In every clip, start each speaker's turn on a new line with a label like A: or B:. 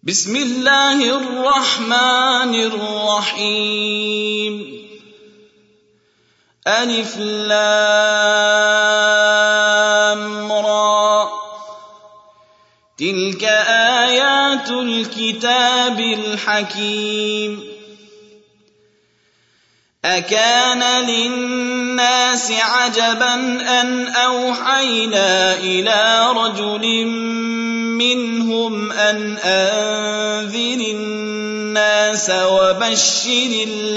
A: بسم الله الرحمن الرحيم ألف لام را تلك آيات الكتاب الحكيم أكان للناس عجبا أن أوحينا إلى رجل منهم أن أنذر الناس وبشر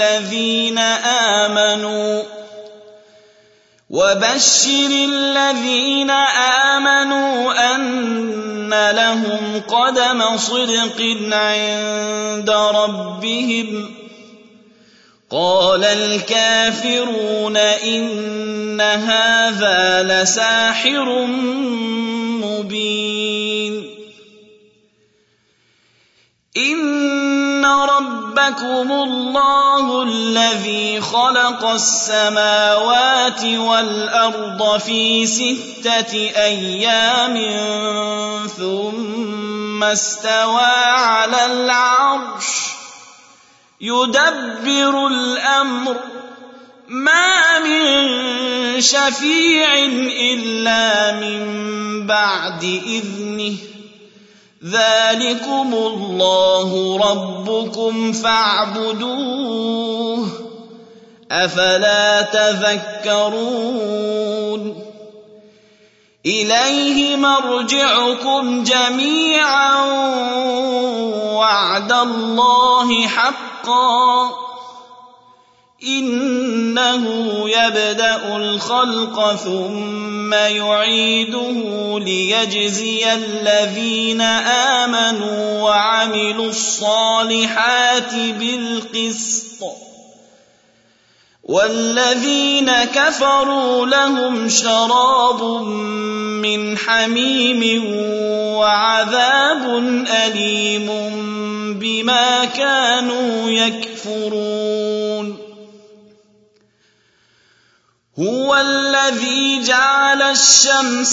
A: الذين آمنوا أن لهم قدم صدق عند ربهم قال الكافرون إن هذا لساحر مبين إن ربكم الله الذي خلق السماوات والأرض في 6 أيام ثم استوى على العرش يدبر الأمر ما من شفيع إلا من بعد إذنه ذلكم الله ربكم فاعبدوه أفلا تذكرون إليه مرجعكم جميعا وعد الله حقا إنه يبدأ الخلق ثم يعيده ليجزي الذين آمنوا وعملوا الصالحات بالقسط والذين كفروا لهم شراب من حميم وعذاب أليم بما كانوا يكفرون هو الذي جعل الشمس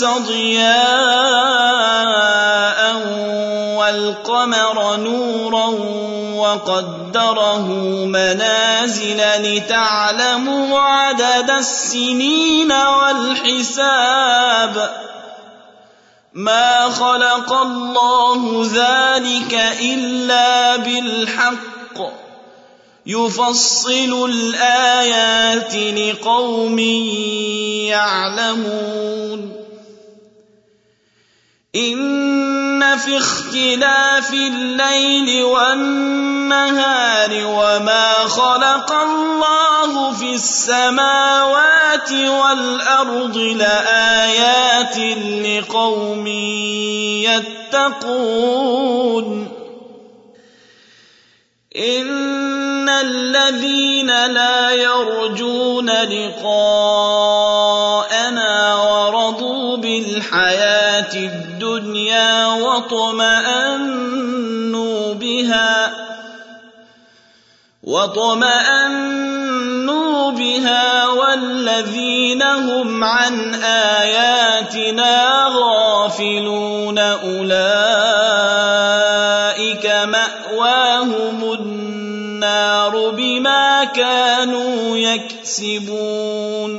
A: ضياء والقمر نورا وقدره منازل لتعلموا عدد السنين والحساب ما خلق الله ذلك إلا بالحق يفصل الآيات لقوم يعلمون إن في اختلاف الليل والنهار وما خلق الله في السماوات والأرض لآيات لقوم يتقون إن الذين لا يرجون لقاءنا ورضوا بالحياة الدنيا واطمأنوا بها والذين هم عن آياتنا غافلون أولئك مأواهم النار بما كانوا يكسبون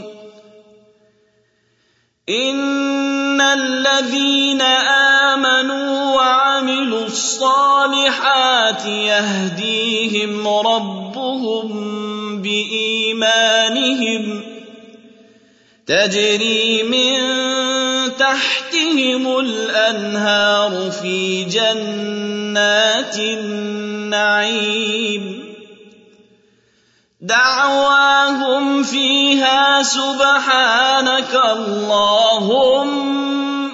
A: إن الذين آمنوا وعملوا الصالحات يهديهم ربهم بإيمانهم تجري من تحتهم الأنهار في جنات النعيم دعواهم فيها سبحانك اللهم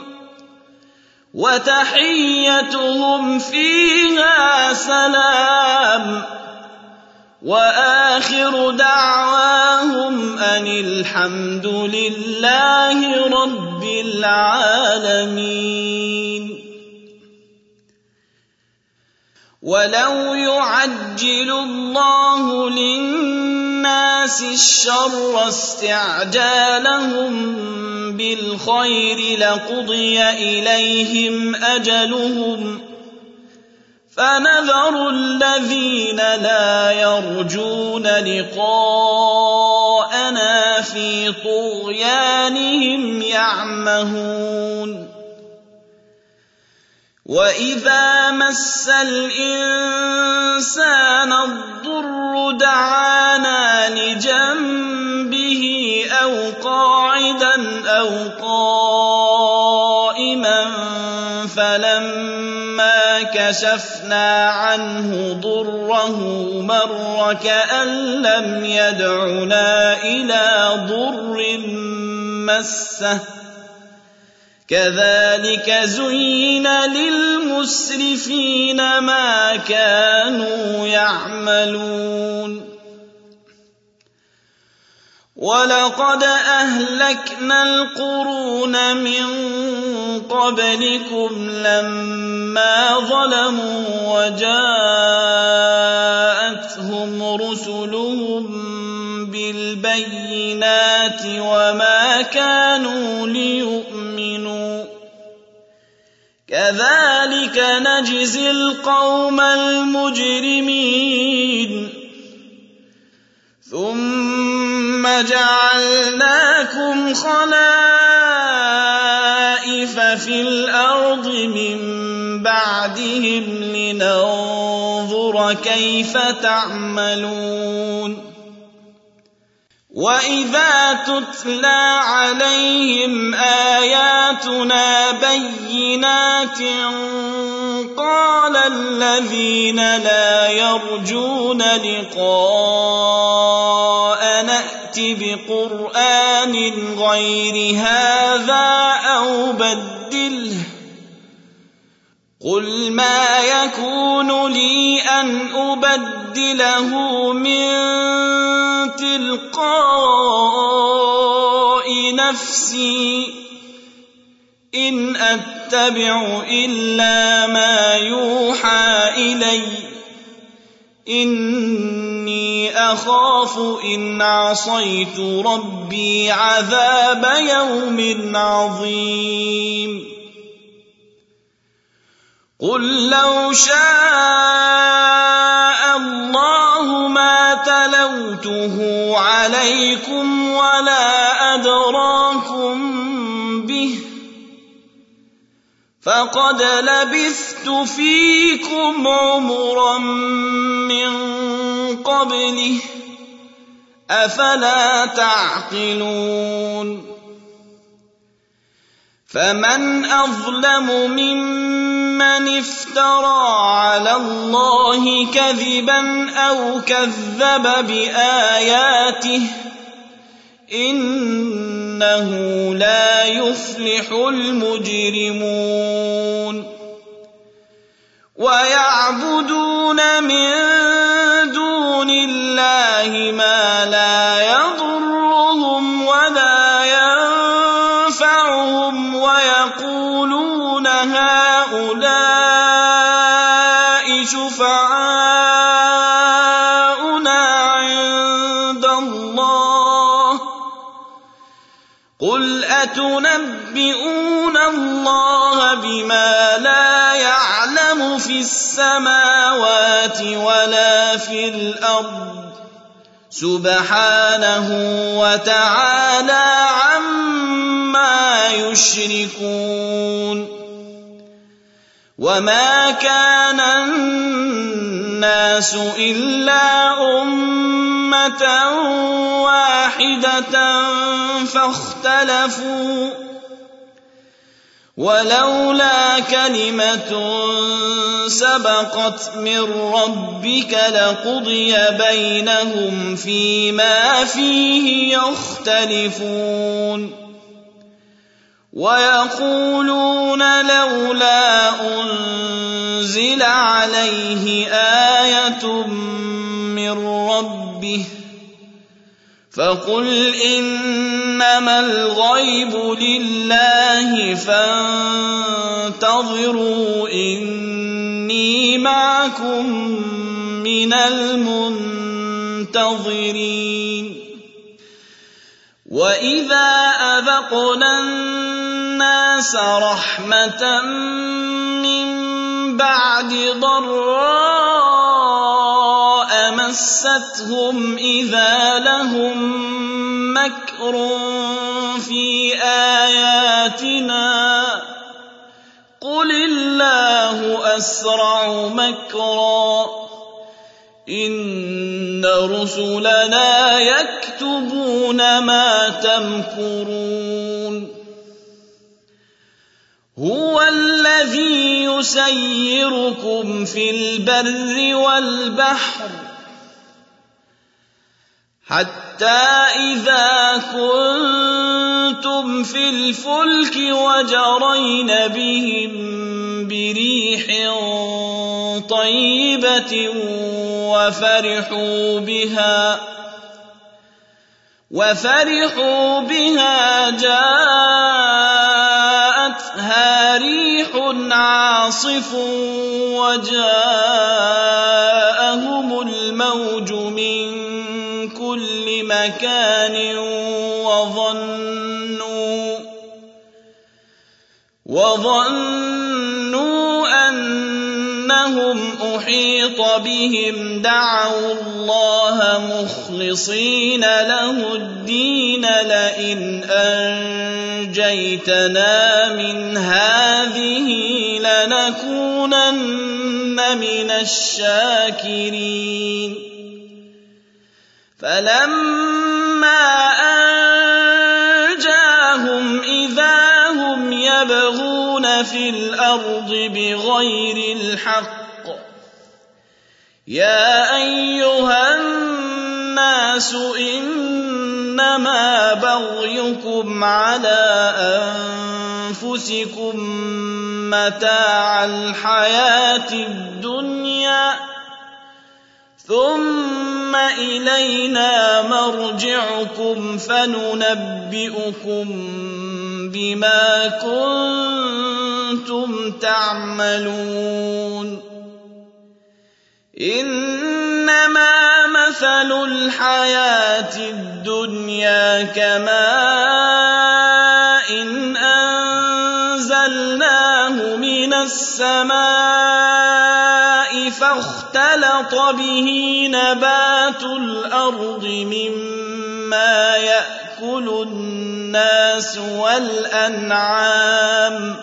A: وتحيتهم فيها سلام وآخر دعواهم أن الحمد لله رب العالمين ولو يعجل الله للناس الشر استعجالهم بالخير لقضي إليهم أجلهم فنذر الذين لا يرجون لقاءنا في طغيانهم يعمهون وإذا مس الإنسان الضر دعانا لجنبه أو قاعدا أو قائما فلما كشفنا عنه ضره مر كأن لم يدعنا إلى ضر مسه كذلك زين للمسرفين ما كانوا يعملون ولقد أهلكنا القرون من قبلكم لما ظلموا وجاءتهم رسلهم بالبينات وما كانوا ليؤمنوا كذلك نجزي القوم المجرمين ثم جعلناكم خلائف في الأرض من بعدهم لننظر كيف تعملون وإذا تتلى عليهم آياتنا بينات قال الذين لا يرجون لقاء نأت بقرآن غير هذا أو بدله قل ما يكون لي أن أبدله من تلقاء نفسي إن أتبع إلا ما يوحى إلي إني أخاف إن عصيت ربي عذاب يوم عظيم قل لو شاء الله ما تلوته عليكم ولا أدراكم به فقد لبثت فيكم عمرا من قبله أفلا تعقلون فمن أظلم ممن افترى على الله كذبا أو كذب بآياته إنه لا يفلح المجرمون ويعبدون من دون الله ما لا يضرهم ولا ينفعهم ويقولون هؤلاء شفعاؤنا عند الله قل أتنبئون الله بما لا يعلم في السماوات ولا في الأرض سبحانه وتعالى عما يشركون وما كان الناس إلا أمة واحدة فاختلفوا ولولا كلمة سبقت من ربك لقضي بينهم فيما فيه يختلفون ويقولون لولا أنزل عليه آية من ربه فقل إنما الغيب لله فانتظروا إني معكم من المنتظرين وإذا أذقنا الناس رحمة من بعد ضراء مستهم إذا لهم مكر في آياتنا قل الله أسرع مكرا إن رسلنا يكتبون ما تمكرون هو الذي يسيركم في البر والبحر حتى إذا كنتم في الفلك وجرين بهم بريح طيبة وفرحوا بها جاءتها ريح عاصف وجاءهم الموج من كل مكان وظنوا أنهم أحيط بهم دعوا الله مخلصين له الدين لئن أنجيتنا من هذه لنكونن من الشاكرين فلما أنجاهم إذا هم يبغون في الأرض بغير الحق يا أيها الناس إنما بغيكم على أنفسكم متاع الحياة الدنيا ثم إلينا مرجعكم فننبئكم بما كنتم تعملون إنما مثل الحياة الدنيا كماء إن أنزلناه من السماء فاختلط به نبات الأرض مما يأكل الناس والأنعام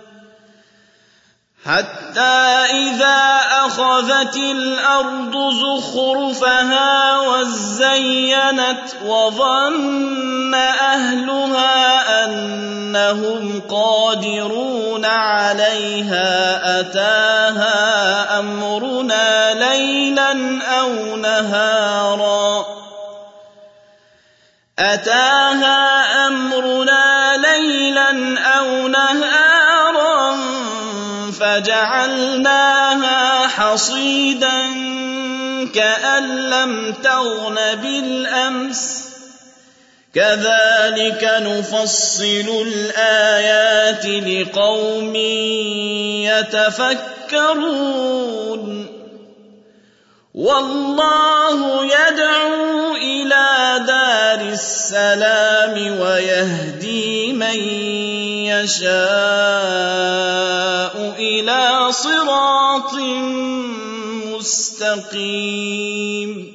A: حتى إذا أخذت الأرض زخرفها وزينت وظن أهلها أنهم قادرون عليها أتاها أمرنا ليلا أو نهارا فجعلناها حصيدا كأن لم تغن بالأمس كذلك نفصل الآيات لقوم يتفكرون والله يدعو إلى دار السلام ويهدي من يشاء إلى صراط مستقيم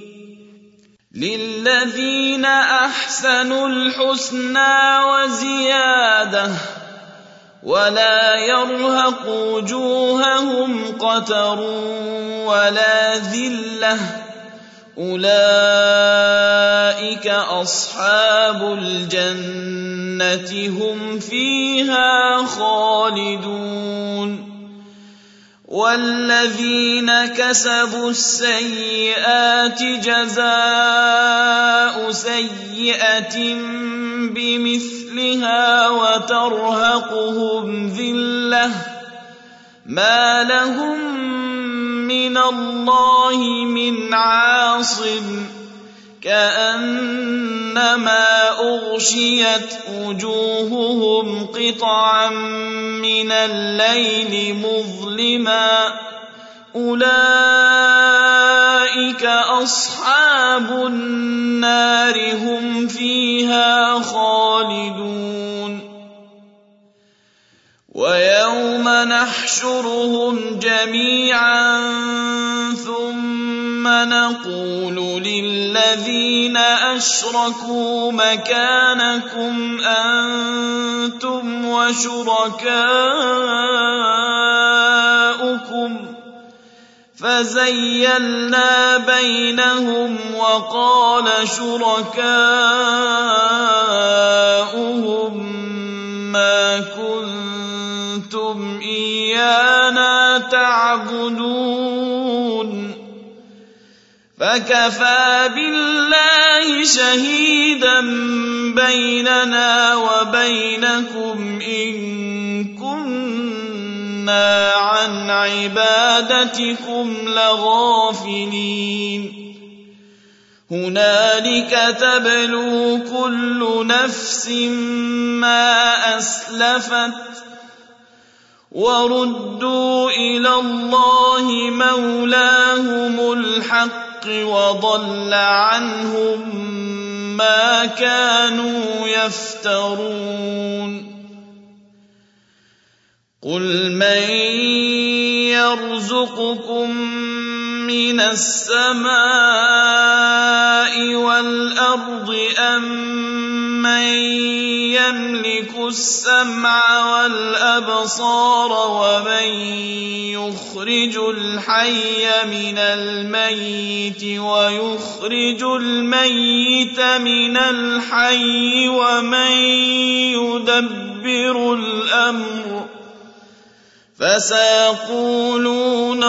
A: للذين أحسنوا الحسنى وزيادة ولا يرهق وجوههم قتر ولا ذلة أولئك أصحاب الجنة هم فيها خالدون والذين كسبوا السيئات جزاء سيئة بمثلها وترهقهم ذلة ما لهم من الله من عاصم كأنما أغشيت وجوههم قطعا من الليل مظلما أولئك أصحاب النار هم فيها خالدون ويوم ونحشرهم جميعا ثم نقول للذين أشركوا مكانكم أنتم وشركاؤكم فزيلنا بينهم وقال شركاؤهم ما كنتم إيانا تعبدون فكفى بالله شهيدا بيننا وبينكم إن كنا عن عبادتكم لغافلين هنالك تبلو كل نفس ما أسلفت وردوا إلى الله مولاهم الحق وضل عنهم ما كانوا يفترون قل من يرزقكم من السماء والأرض أمن يملك السمع والأبصار ومن يخرج الحي من الميت ويخرج الميت من الحي ومن يدبر الأمر فسيقولون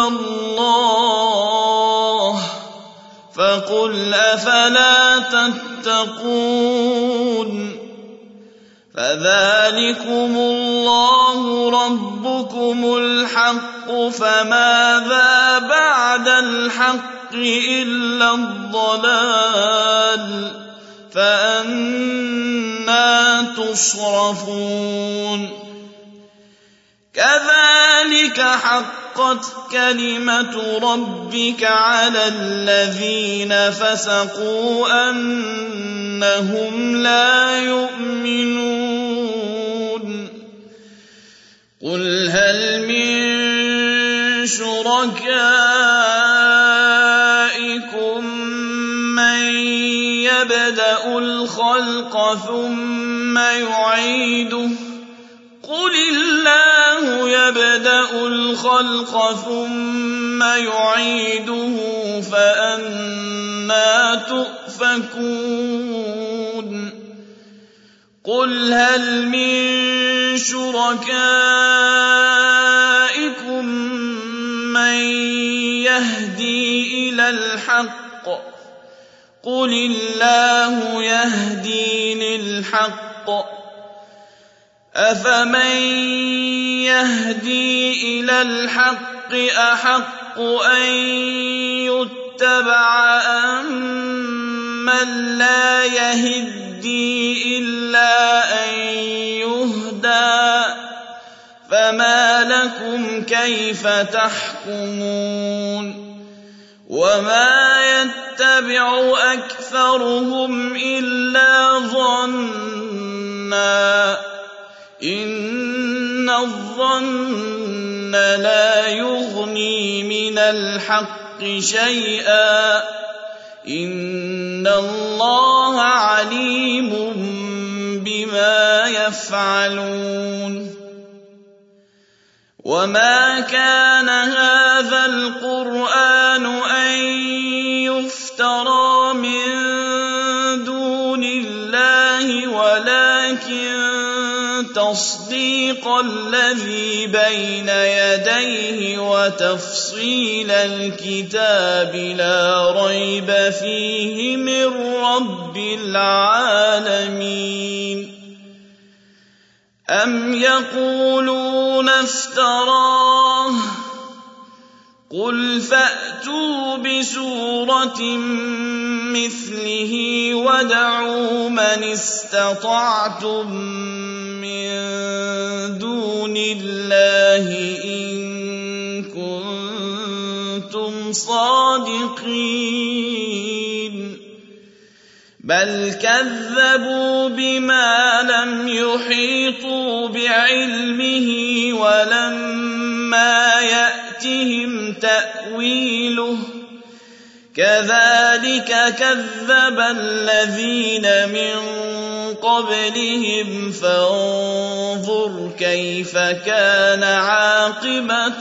A: الله فقل أفلا تتقون فذلكم الله ربكم الحق فماذا بعد الحق إلا الضلال فأنى تصرفون كذلك حقت كلمة ربك على الذين فسقوا أنهم لا يؤمنون قل هل من شركائكم من يبدأ الخلق ثم يعيده قل الله يبدأ الخلق ثم يعيده فأنى تؤفكون قل هل من شركائكم من يهدي إلى الحق قل الله يهدي للحق أفمن يهدي إلى الحق أحق أن يتبع أمن لا يهدي إلا أن يهدى فما لكم كيف تحكمون وما يتبع أكثرهم إلا ظنًّا إن الظن لا يغني من الحق شيئا إن الله عليم بما يفعلون وما كان هذا القرآن أن يفترى من دون الله ولكن تصديق الذي بين يديه وتفصيل الكتاب لا ريب فيه من رب العالمين أم يقولون افتراه قل فأتوا بسورة مثله وادعوا من استطعتم من دون الله إن كنتم صادقين بل كذبوا بما لم يحيطوا بعلمه ولما يأتهم تأويله كذلك كذب الذين من قبلهم فانظر كيف كان عاقبة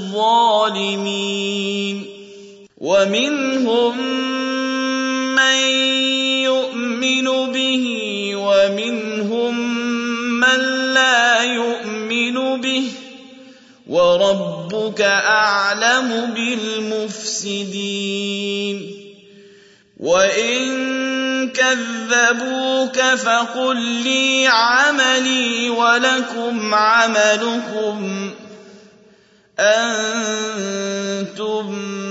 A: الظالمين ومنهم من يؤمن به ومنهم من لا يؤمن به وربك أعلم بالمفسدين وإن كذبوك فقل لي عملي ولكم عملكم أنتم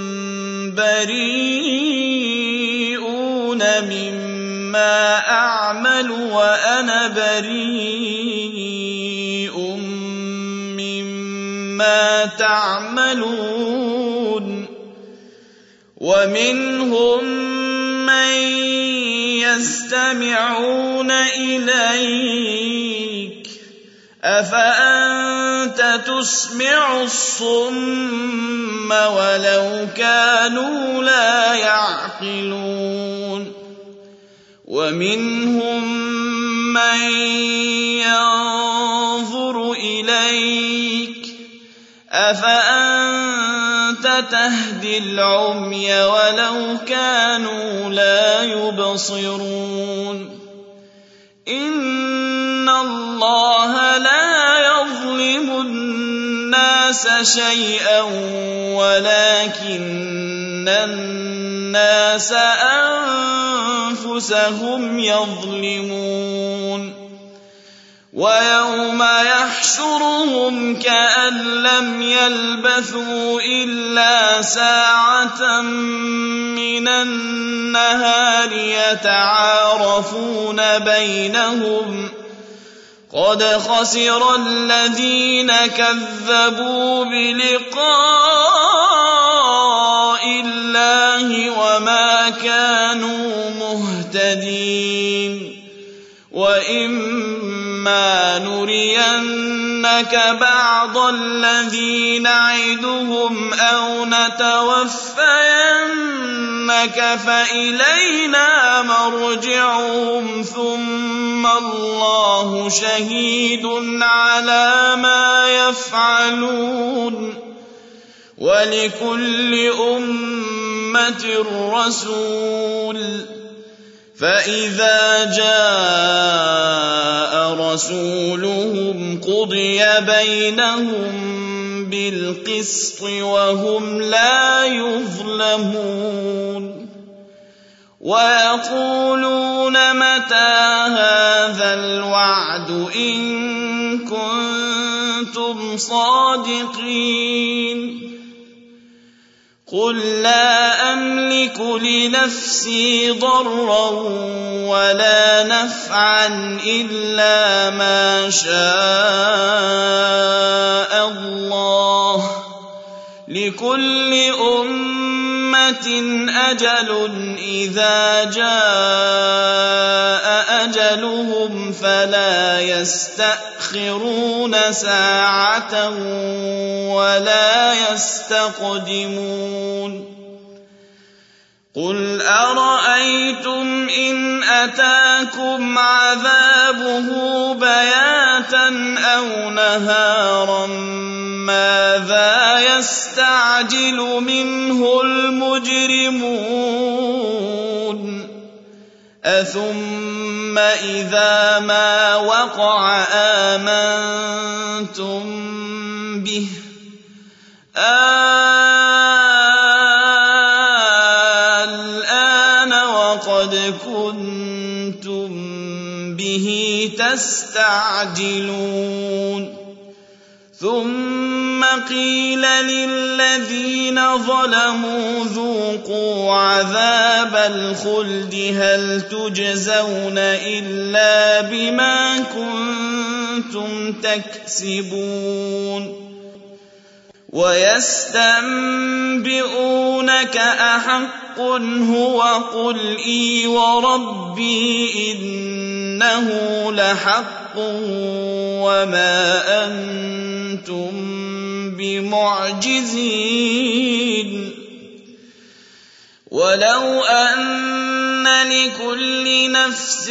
A: بريئون مما أعمل وأنا بريء مما تعملون ومنهم من يستمعون إليك أفأنت تسمع الصم ولو كانوا لا يعقلون ومنهم من ينظر إليك أفأنت تهدي العمي ولو كانوا لا يبصرون إن الله لا يظلم الناس شيئا ولكن الناس أنفسهم يظلمون ويوم يحشرهم كأن لم يلبثوا إلا ساعة من النهار يتعارفون بينهم قد خسر الذين كذبوا بلقاء الله وما كانوا مهتدين وإما نرينك بعض الذي نعدهم أو نتوفينك فإلينا مرجعهم ثم الله شهيد على ما يفعلون ولكل أمة رسول فإذا جاء رسولهم قضي بينهم بالقسط وهم لا يظلمون ويقولون متى هذا الوعد إن كنتم صادقين قل لا أملك لنفسي ضرا ولا نفعا إلا ما شاء الله لكل أمة أجل إذا جاء أجلهم فلا يستأخرون ساعة ولا يستقدمون قل أرأيتم إن أتاكم عذابه بياتا أو نهارا ماذا يستعجل منه المجرمون أثم إذا ما وقع آمنتم به الآن وقد كنتم به تستعجلون ثم قيل للذين ظلموا ذوقوا عذاب الخلد هل تجزون إلا بما كنتم تكسبون ويستنبئون يسألونك أحق هو قل إي وربي إنه لحق وما أنتم بمعجزين ولو أن لكل نفس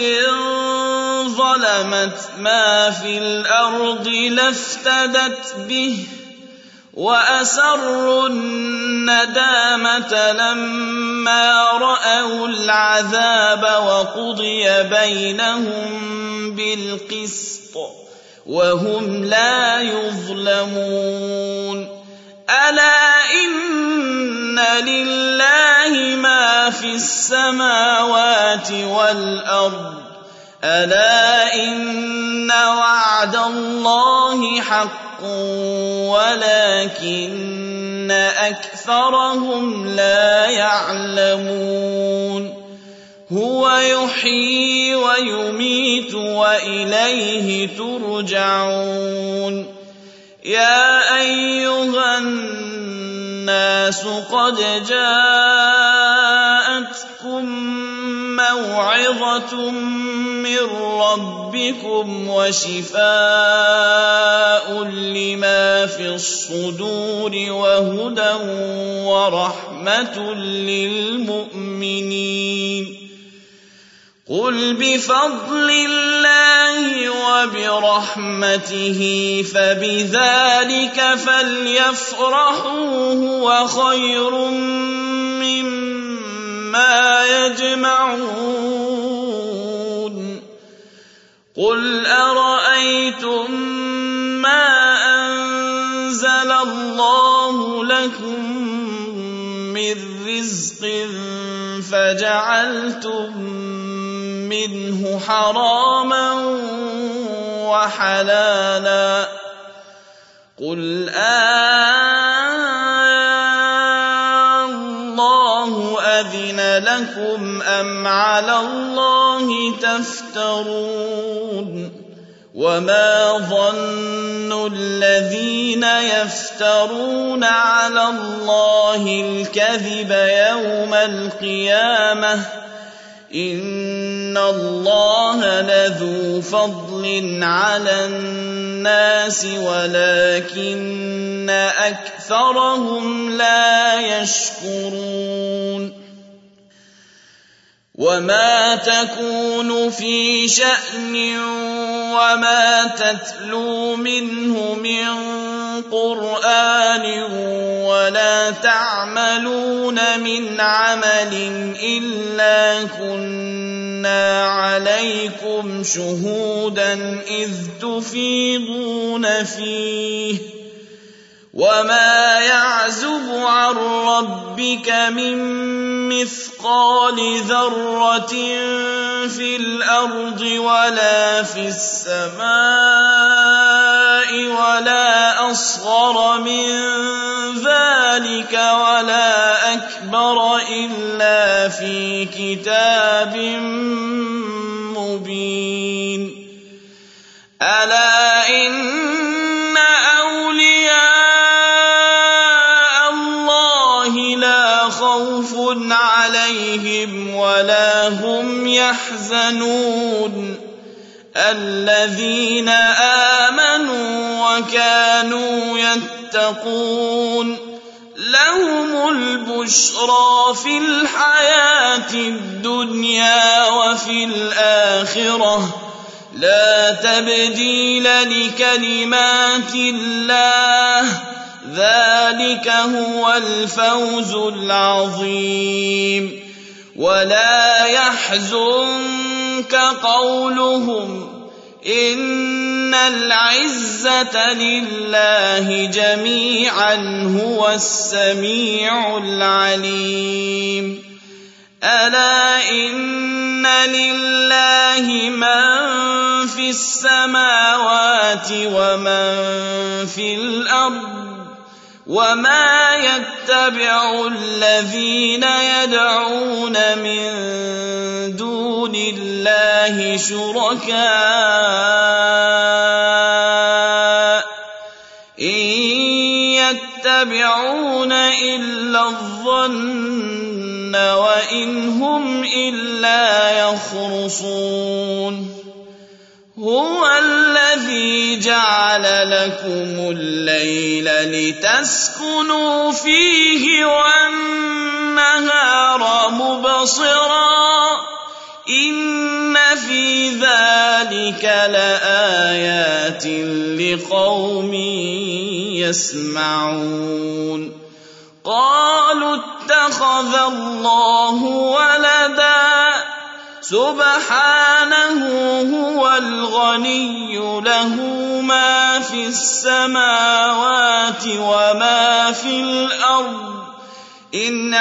A: ظلمت ما في الأرض لافتدت به وأسروا الندامة لما رأوا العذاب وقضي بينهم بالقسط وهم لا يظلمون ألا إن لله ما في السماوات والأرض ألا إن وعد الله حق ولكن أكثرهم لا يعلمون هو يحيي ويميت وإليه ترجعون يا أيها الناس قد جاءتكم موعظة من ربكم وشفاء لما في الصدور وهدى ورحمة للمؤمنين قل بفضل الله وبرحمته فبذلك فليفرحوا هو خير مما يجمعون قل أرأيتم ما أنزل الله لكم من رزق فجعلتم منه حراما وحلالا قل الله أذن لكم أم على الله تفترون وما ظن الذين يفترون على الله الكذب يوم القيامة إن الله لذو فضل على الناس ولكن أكثرهم لا يشكرون وما تكون في شأن وما تتلو منه من قرآن ولا تعملون من عمل إلا كنا عليكم شهودا إذ تفيضون فيه وما يعزب عن ربك من مثقال ذرة في الأرض ولا في السماء ولا أصغر من ذلك ولا أكبر إلا في كتاب مبين ألا إن خوف عليهم ولا هم يحزنون الذين آمنوا وكانوا يتقون لهم البشرى في الحياة الدنيا وفي الآخرة لا تبديل لكلمات الله ذلك هو الفوز العظيم ولا يحزنك قولهم إن العزة لله جميعا هو السميع العليم ألا إن لله من في السماوات ومن في الأرض وما يتبع الذين يدعون من دون الله شركاء إن يتبعون إلا الظن وإن هم إلا يخرصون هو الذي جعل لكم الليل لتسكنوا فيه والنهار مبصرا إن في ذلك لآيات لقوم يسمعون قالوا اتخذ الله ولدا سبحانه هو الغني له ما في السماوات وما في الأرض إن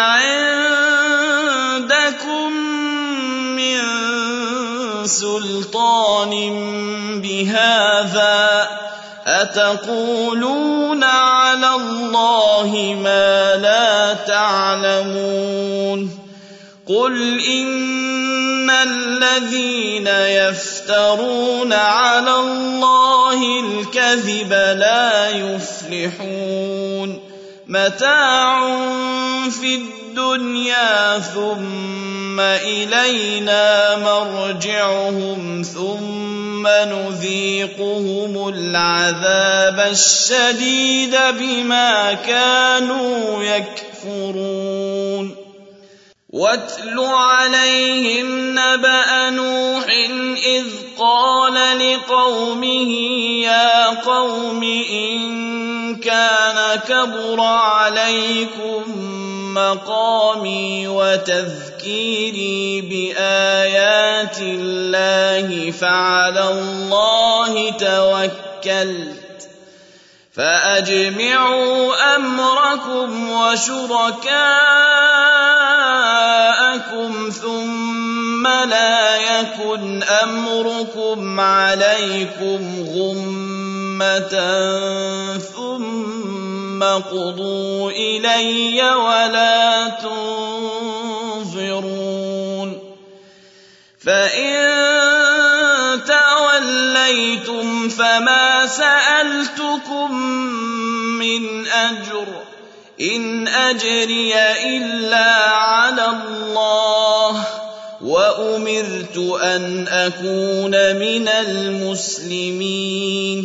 A: عندكم من سلطان بهذا أتقولون على الله ما لا تعلمون قل إن الذين يفترون على الله الكذب لا يفلحون متاع في الدنيا ثم إلينا مرجعهم ثم نذيقهم العذاب الشديد بما كانوا يكفرون واتل عليهم نبأ نوح إذ قال لقومه يا قوم إن كان كبر عليكم مقامي وتذكيري بآيات الله فعلى الله توكلت فأجمعوا أمركم وشركاءكم ثم لا يكن أمركم عليكم غمة ثم قضوا إلي ولا تنظرون فإن توليتم فما سألتكم من أجر إن أجري إلا على الله وأمرت أن أكون من المسلمين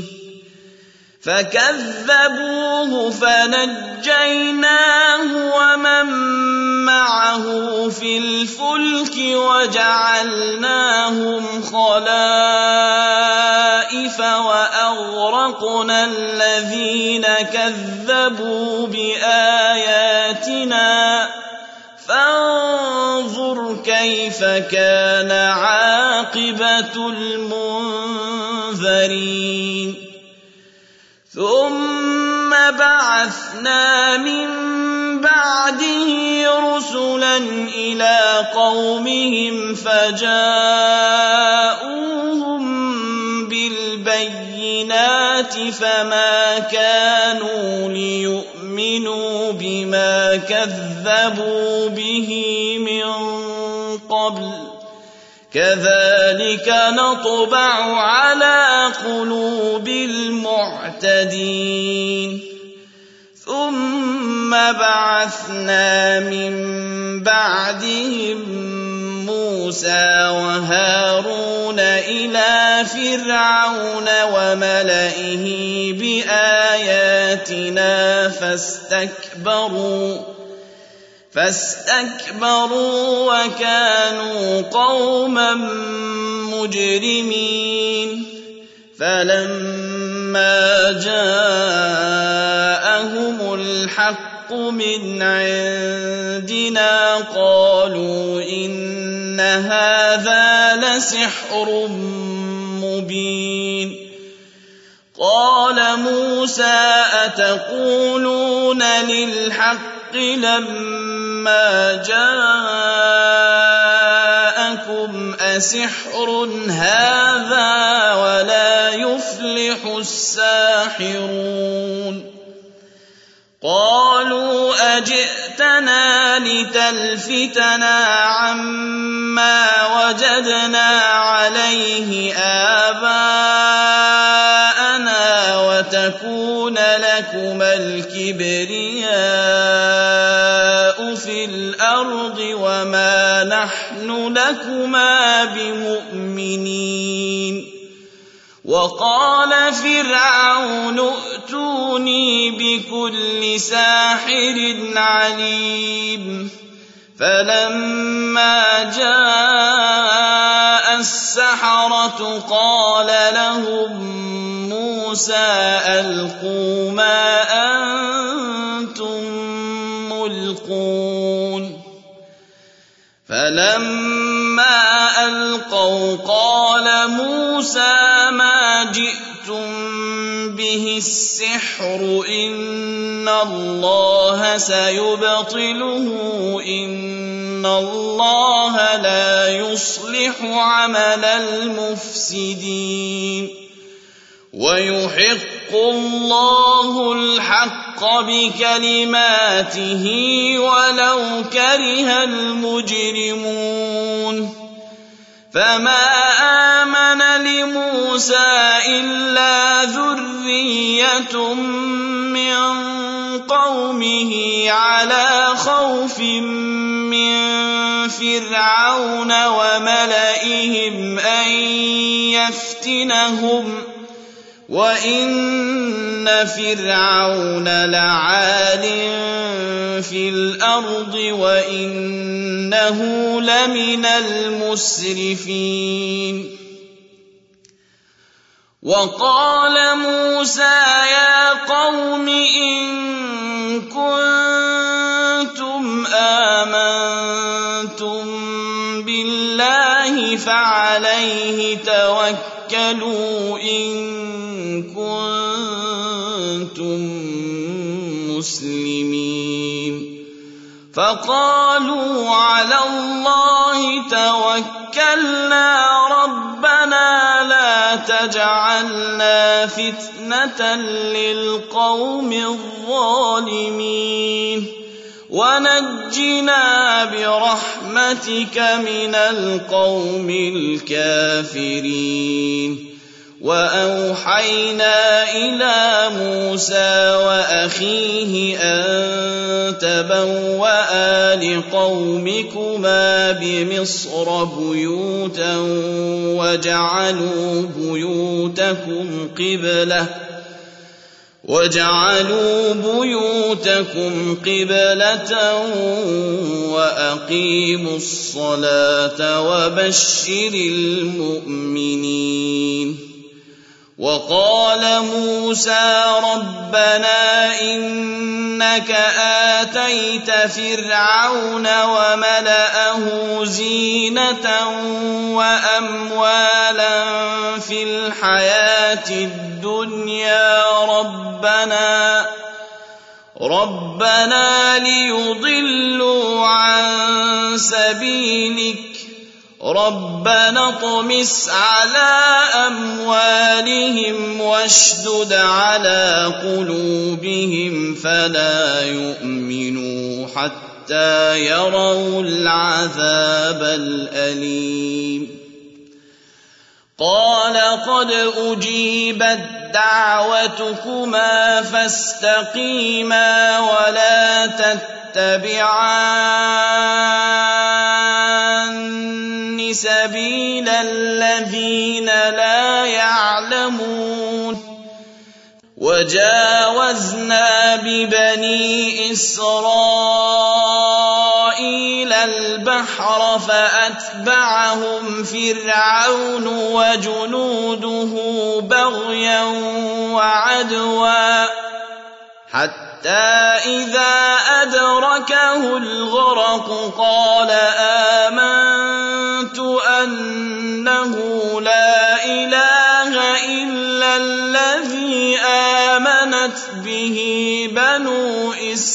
A: فكذبوه فنجيناه ومن معه في الفلك وجعلناهم خلائف وأغرقنا الذين كذبوا بآياتنا فانظر كيف كان عاقبة المنذرين ثم بعثنا من بعده رسلا إلى قومهم فجاءوهم بالبينات فما كانوا ليؤمنوا بما كذبوا به من قبل كذلك نطبع على قلوب المعتدين ثم بعثنا من بعدهم موسى وهارون إلى فرعون وملئه بآياتنا فاستكبروا وكانوا قوما مجرمين فلما جاءهم الحق من عندنا قالوا إن هذا لسحر مبين قال موسى أتقولون للحق لما جاءكم أسحر هذا ولا يفلح الساحرون قالوا أجئتنا لتلفتنا عما وجدنا عليه آباءنا وتكون لكما الكبرياء الأرض وما نحن لكما بمؤمنين وقال فرعون ائتوني بكل ساحر عليم فلما جاء السحرة قال لهم موسى ألقوا ما أنتم ملقون فلما ألقوا قال موسى ما جئتم به السحر إن الله سيبطله إن الله لا يصلح عمل المفسدين ويحق الله الحق بكلماته ولو كره المجرمون فما آمن لموسى إلا ذرية من قومه على خوف من فرعون وملئهم أن يفتنهم وإن فرعون لعال في الأرض وإنه لمن المسرفين وقال موسى يا قوم إن كنتم آمنتم بالله فعليه توكلوا إن كنتم مسلمين فقالوا على الله توكلنا ربنا لا تجعلنا فتنة للقوم الظالمين ونجنا برحمتك من القوم الكافرين وأوحينا إلى موسى وأخيه أن تبوأ لقومكما بمصر بيوتا وجعلوا بيوتكم قبلة وأقيموا الصلاة وبشر المؤمنين وقال موسى ربنا إنك آتيت فرعون وملأه زينة وأموالا في الحياة الدنيا ربنا ليضلوا عن سبيلك ربنا اطمس على أموالهم واشدد على قلوبهم فلا يؤمنوا حتى يروا العذاب الأليم قال قد أجيبت دعوتكما فاستقيما ولا تتبعان سبيل الذين لا يعلمون وجاوزنا ببني إسرائيل البحر فأتبعهم فرعون وجنوده بغيا وعدوا حتى إذا أدركه الغرق قال آمنت أنه لا إله إلا الذي آمنت به بنو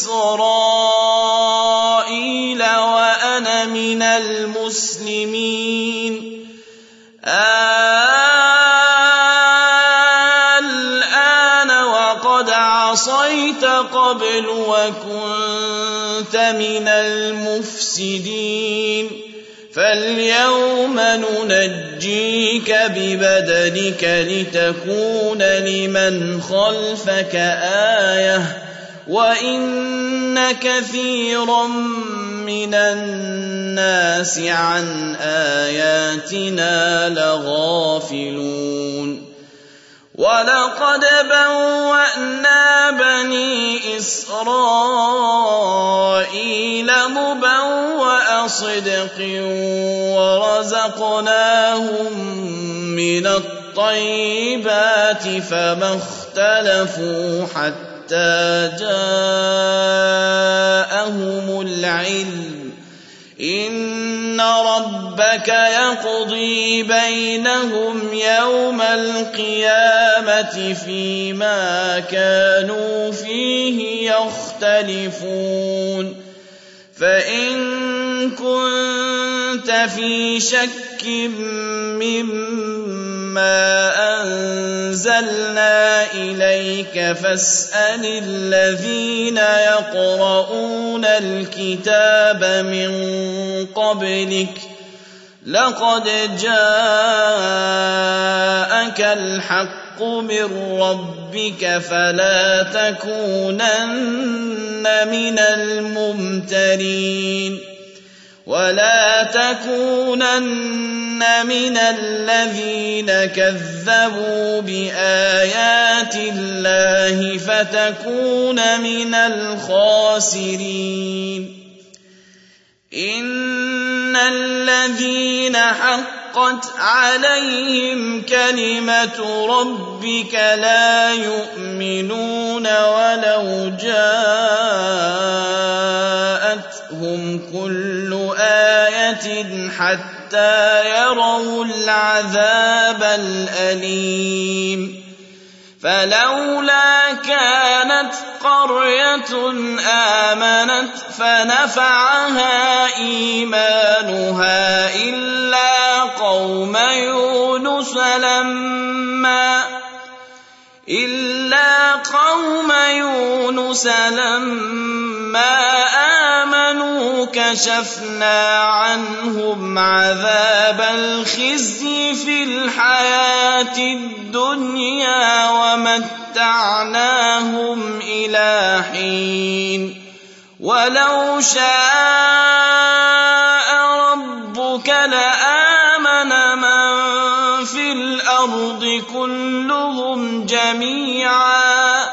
A: إسرائيل وأنا من المسلمين الآن وقد عصيت قبل وكنت من المفسدين فاليوم ننجيك ببدنك لتكون لمن خلفك آية وَإِنَّ كَثِيرًا مِّنَ النَّاسِ عَنْ آيَاتِنَا لَغَافِلُونَ وَلَقَدْ بَوَّأْنَا بَنِي إِسْرَائِيلَ مُبَوَّأَ صِدْقٍ وَرَزَقْنَاهُم مِّنَ الطَّيِّبَاتِ فَمَا اخْتَلَفُوا حَتَّىٰ جَاءَهُمُ الْعِلْمُ ۚ إِنَّ رَبَّكَ يَقْضِي بَيْنَهُمْ يَوْمَ الْقِيَامَةِ فِيمَا كَانُوا فِيهِ يَخْتَلِفُونَ فَإِن كُنتَ فِي شَكٍّ مِّمَّا أَنزَلْنَا إِلَيْكَ فَاسْأَلِ الَّذِينَ يَقْرَءُونَ الْكِتَابَ مِن قَبْلِكَ ۚ لَقَدْ جَاءَكَ الْحَقُّ مِن رَّبِّكَ فَلَا تَكُونَنَّ مِنَ الْمُمْتَرِينَ وَلَا تَكُونَنَّ مِنَ الَّذِينَ كَذَّبُوا بِآيَاتِ اللَّهِ فَتَكُونَ مِنَ الْخَاسِرِينَ إِنَّ الَّذِينَ حَقَّتْ عَلَيْهِمْ كَلِمَةُ رَبِّكَ لَا يُؤْمِنُونَ وَلَوْ جَاءَتْهُمْ كُلُّ آيَةٍ حَتَّىٰ يَرَوُا الْعَذَابَ الْأَلِيمَ فَلَوْلَا كَانَتْ قَرْيَةٌ آمَنَتْ فَنَفَعَهَا إِيمَانُهَا إِلَّا قَوْمَ يُونُسَ لَمَّا آمَنُوا كَشَفْنَا عَنْهُمْ عَذَابَ الْخِزْيِ فِي الْحَيَاةِ الدُّنْيَا وَمَتَّعْنَاهُمْ إِلَىٰ حِينٍ وَلَوْ شَاءَ رَبُّكَ لَآمَنَ مَن فِي الْأَرْضِ كُلُّهُمْ جَمِيعًا ۚ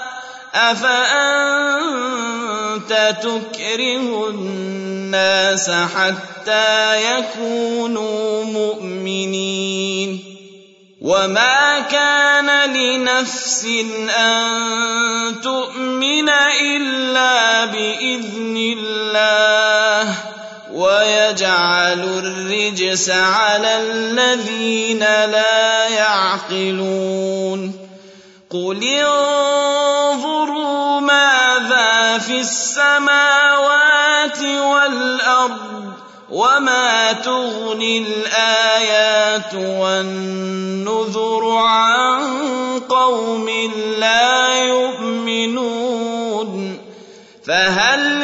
A: أَفَأَنتَ تُكْرِهُ النَّاسَ حَتَّىٰ يَكُونُوا مُؤْمِنِينَ وَمَا كَانَ لِنَفْسٍ أَن تُؤْمِنَ إِلَّا بِإِذْنِ اللَّهِ ۚ وَيَجْعَلُ الرِّجْسَ عَلَى الَّذِينَ لَا يَعْقِلُونَ قُلِ انظُرُوا مَاذَا فِي السَّمَاوَاتِ وَالْأَرْضِ وَمَا تُغْنِي الْآيَاتُ وَالنُّذُرُ عَن قَوْمٍ لَّا يُؤْمِنُونَ فَهَلْ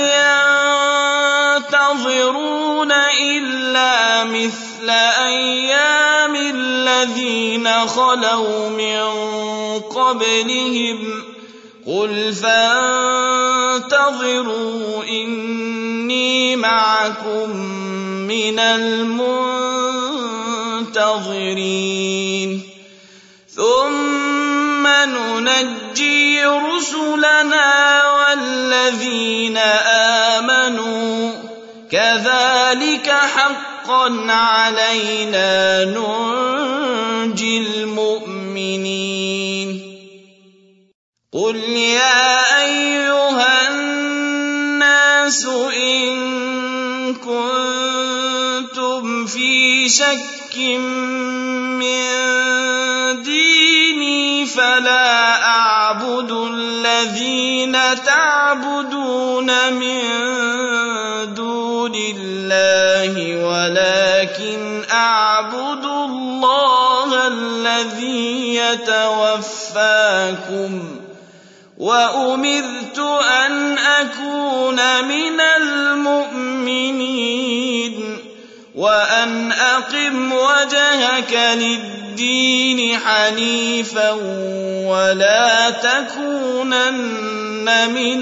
A: يَنتَظِرُونَ إِلَّا مِثْلَ أَيَّامِ الَّذِينَ خَلَوْا مِن قَبْلِهِمْ ۚ قُلْ فَانتَظِرُوا إِنِّي مَعَكُم مِّنَ الْمُنتَظِرِينَ ثُمَّ نُنَجِّي رُسُلَنَا وَالَّذِينَ آمَنُوا ۚ كَذَٰلِكَ حَقًّا عَلَيْنَا نُنجِي الْمُؤْمِنِينَ قُلْ يَا أَيُّهَا النَّاسُ إِن كُنتُمْ فِي شَكٍّ مِّن دِينِي فَلَا أَعْبُدُ الَّذِينَ تَعْبُدُونَ مِن دُونِ اللَّهِ وَلَٰكِنْ أَعْبُدُ اللَّهَ الَّذِي يَتَوَفَّاكُمْ ۖ وَأُمِرْتُ أَنْ أَكُونَ مِنَ الْمُؤْمِنِينَ وَأَنْ أَقِمْ وَجْهَكَ لِلدِّينِ حَنِيفًا وَلَا تَكُونَنَّ من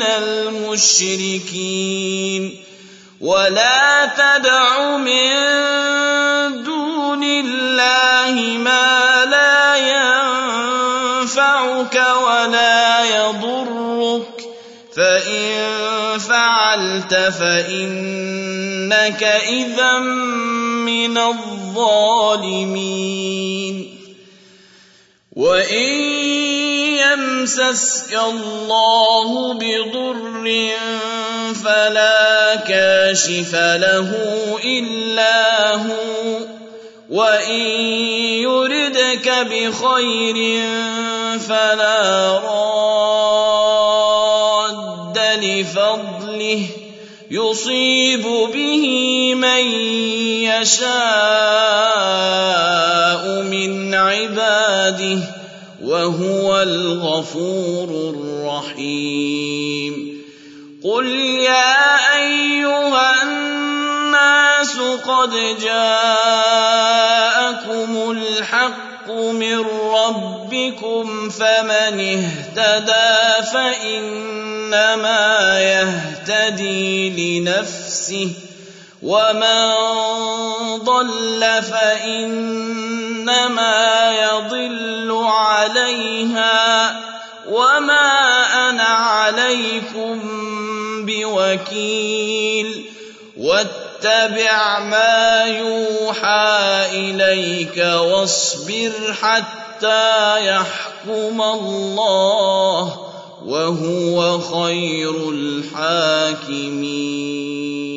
A: المشركين ولا تدع من دون الله ما لا ينفعك ولا يضرك فإن فعلت فإنك إذا من الظالمين وإن يمسسك الله بضر فلا كاشف له إلا هو وإن يردك بخير فلا راد لفضله يصيب به من يشاء من عباده وهو الغفور الرحيم قل يا أيها الناس قد جاءكم الحق من ربكم فمن اهتدى فإنما يهتدي لنفسه ومن ضل فإنما يضل عليها وما أنا عليكم بوكيل واتبع ما يوحى إليك واصبر حتى يحكم الله وهو خير الحاكمين